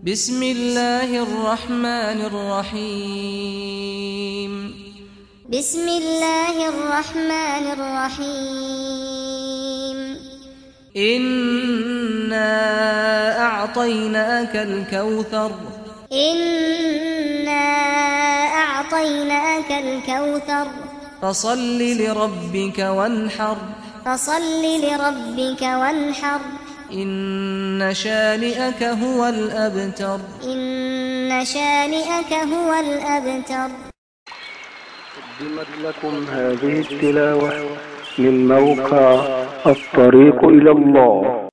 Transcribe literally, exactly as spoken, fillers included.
بسم الله الرحمن الرحيم بسم الله الرحمن الرحيم إنا أعطيناك الكوثر إنا أعطيناك الكوثر فصل لربك وانحر فصل لربك وانحر إن شانئك هو الأبتر إن شانئك هو الأبتر. قدمت لكم هذه التلاوة من موقع الطريق إلى الله.